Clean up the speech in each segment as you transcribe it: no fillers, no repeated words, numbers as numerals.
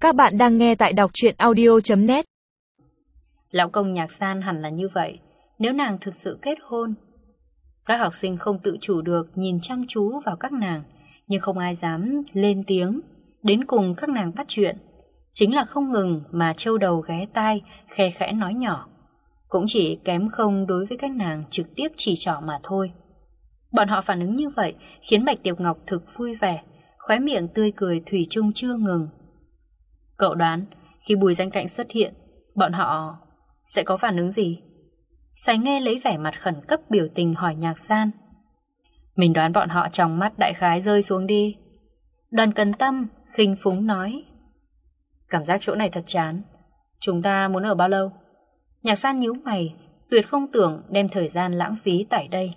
Các bạn đang nghe tại đọc truyện audio.net. Lão công Nhạc San hẳn là như vậy, nếu nàng thực sự kết hôn. Các học sinh không tự chủ được nhìn chăm chú vào các nàng, nhưng không ai dám lên tiếng. Đến cùng các nàng bắt chuyện, chính là không ngừng mà trâu đầu ghé tai, khe khẽ nói nhỏ. Cũng chỉ kém không đối với các nàng trực tiếp chỉ trỏ mà thôi. Bọn họ phản ứng như vậy khiến Bạch Tiệp Ngọc thực vui vẻ, khóe miệng tươi cười thủy chung chưa ngừng. Cậu đoán khi Bùi Danh Cạnh xuất hiện, bọn họ sẽ có phản ứng gì? Sài Nghê lấy vẻ mặt khẩn cấp biểu tình hỏi Nhạc San. Mình đoán bọn họ trong mắt đại khái rơi xuống đi. Đoàn Cần Tâm khinh phúng nói. Cảm giác chỗ này thật chán. Chúng ta muốn ở bao lâu? Nhạc San nhíu mày, tuyệt không tưởng đem thời gian lãng phí tại đây.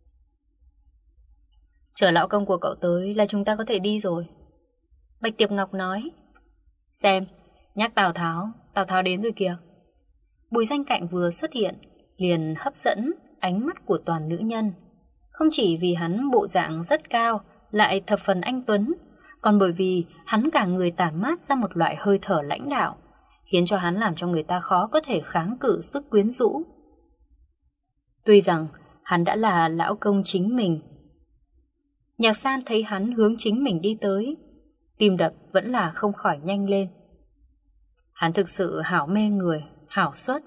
Chờ lão công của cậu tới là chúng ta có thể đi rồi. Bạch Tiệp Ngọc nói. Xem, nhắc Tào Tháo đến rồi kìa. Bùi Danh Cạnh vừa xuất hiện liền hấp dẫn ánh mắt của toàn nữ nhân. Không chỉ vì hắn bộ dạng rất cao, lại thập phần anh tuấn, còn bởi vì hắn cả người tản mát ra một loại hơi thở lãnh đạo, khiến cho hắn làm cho người ta khó có thể kháng cự sức quyến rũ. Tuy rằng hắn đã là lão công chính mình, Nhạc San thấy hắn hướng chính mình đi tới, tim đập vẫn là không khỏi nhanh lên. Hắn thực sự hảo mê người, hảo xuất.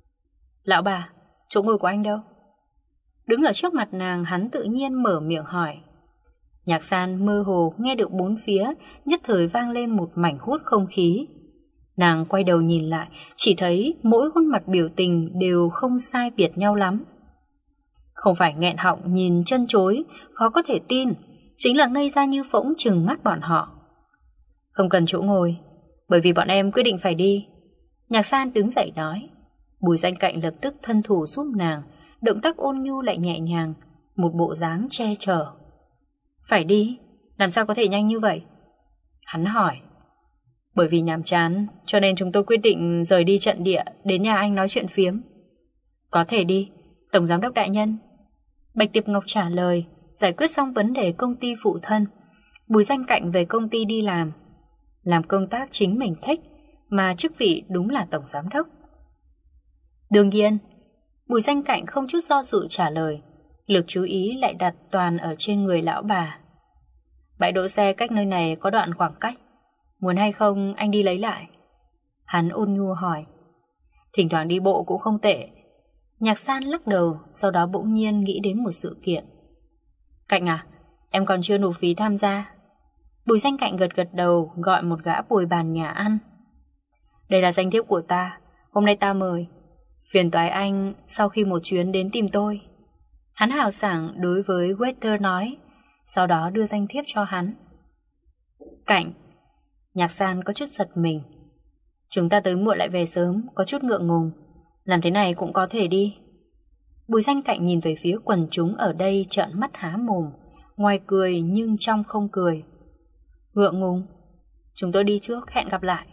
Lão bà, chỗ ngồi của anh đâu? Đứng ở trước mặt nàng, hắn tự nhiên mở miệng hỏi. Nhạc San mơ hồ nghe được bốn phía nhất thời vang lên một mảnh hút không khí. Nàng quay đầu nhìn lại, chỉ thấy mỗi khuôn mặt biểu tình đều không sai biệt nhau lắm. Không phải nghẹn họng nhìn chân chối, khó có thể tin, chính là ngây ra như phỗng trừng mắt bọn họ. Không cần chỗ ngồi, bởi vì bọn em quyết định phải đi. Nhạc San đứng dậy nói. Bùi Danh Cạnh lập tức thân thủ giúp nàng, động tác ôn nhu lại nhẹ nhàng, một bộ dáng che chở. Phải đi? Làm sao có thể nhanh như vậy? Hắn hỏi. Bởi vì nhàm chán, cho nên chúng tôi quyết định rời đi trận địa, đến nhà anh nói chuyện phiếm. Có thể đi, Tổng Giám đốc đại nhân. Bạch Tiệp Ngọc trả lời. Giải quyết xong vấn đề công ty phụ thân, Bùi Danh Cạnh về công ty đi làm công tác chính mình thích, mà chức vị đúng là Tổng Giám đốc. Đương nhiên, Bùi Danh Cạnh không chút do dự trả lời, lực chú ý lại đặt toàn ở trên người lão bà. Bãi đỗ xe cách nơi này có đoạn khoảng cách, muốn hay không anh đi lấy lại? Hắn ôn nhu hỏi. Thỉnh thoảng đi bộ cũng không tệ. Nhạc San lắc đầu, sau đó bỗng nhiên nghĩ đến một sự kiện. Cạnh à, em còn chưa nộp phí tham gia. Bùi Danh Cạnh gật đầu, gọi một gã bồi bàn nhà ăn. Đây là danh thiếp của ta, hôm nay ta mời. Phiền toái anh sau khi một chuyến đến tìm tôi. Hắn hào sảng đối với waiter nói, sau đó đưa danh thiếp cho hắn. Cạnh. Nhạc San có chút giật mình. Chúng ta tới muộn lại về sớm, có chút ngượng ngùng. Làm thế này cũng có thể đi. Bùi Danh Cạnh nhìn về phía quần chúng ở đây trợn mắt há mồm, ngoài cười nhưng trong không cười. Ngượng ngùng? Chúng tôi đi trước, hẹn gặp lại.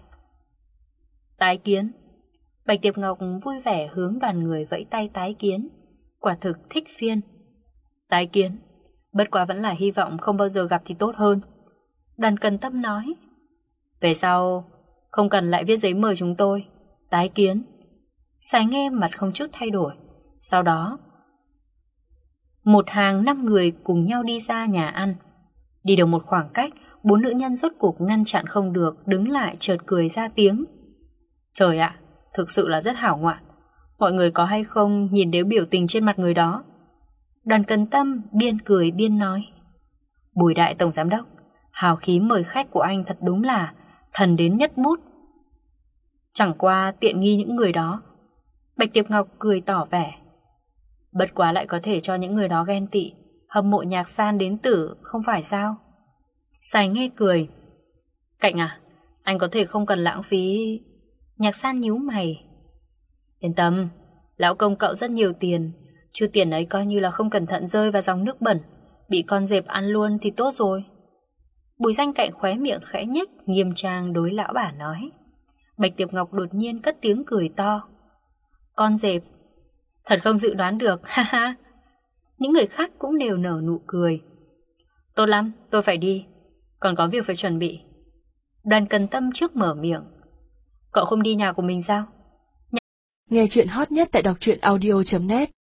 Tái kiến. Bạch Tiệp Ngọc vui vẻ hướng đoàn người vẫy tay tái kiến. Quả thực thích phiên. Tái kiến. Bất quá vẫn là hy vọng không bao giờ gặp thì tốt hơn. Đoàn Cần Tâm nói. Về sau không cần lại viết giấy mời chúng tôi. Tái kiến. Sài Nghê mặt không chút thay đổi. Sau đó một hàng 5 người cùng nhau đi ra nhà ăn. Đi được một khoảng cách, 4 nữ nhân rốt cuộc ngăn chặn không được, đứng lại chợt cười ra tiếng. Trời ạ, thực sự là rất hảo ngoạn. Mọi người có hay không nhìn đến biểu tình trên mặt người đó? Đoàn Cần Tâm biên cười biên nói. Bùi đại tổng giám đốc, hào khí mời khách của anh thật đúng là thần đến nhất bút. Chẳng qua tiện nghi những người đó. Bạch Tiệp Ngọc cười tỏ vẻ. Bất quá lại có thể cho những người đó ghen tị, hâm mộ Nhạc San đến tử, không phải sao? Sài Nghê cười. Cạnh à, anh có thể không cần lãng phí. Nhạc San nhíu mày. Yên tâm, lão công cậu rất nhiều tiền, chứ tiền ấy coi như là không cẩn thận rơi vào dòng nước bẩn, bị con dẹp ăn luôn thì tốt rồi. Bùi Danh Cạnh khóe miệng khẽ nhếch, nghiêm trang đối lão bà nói. Bạch Tiệp Ngọc đột nhiên cất tiếng cười to. Con dẹp? Thật không dự đoán được, ha ha. Những người khác cũng đều nở nụ cười. Tốt lắm, tôi phải đi, còn có việc phải chuẩn bị. Đoàn Cần Tâm trước mở miệng. Cậu không đi nhà của mình sao? Nghe chuyện hot nhất tại đọc truyện audio.net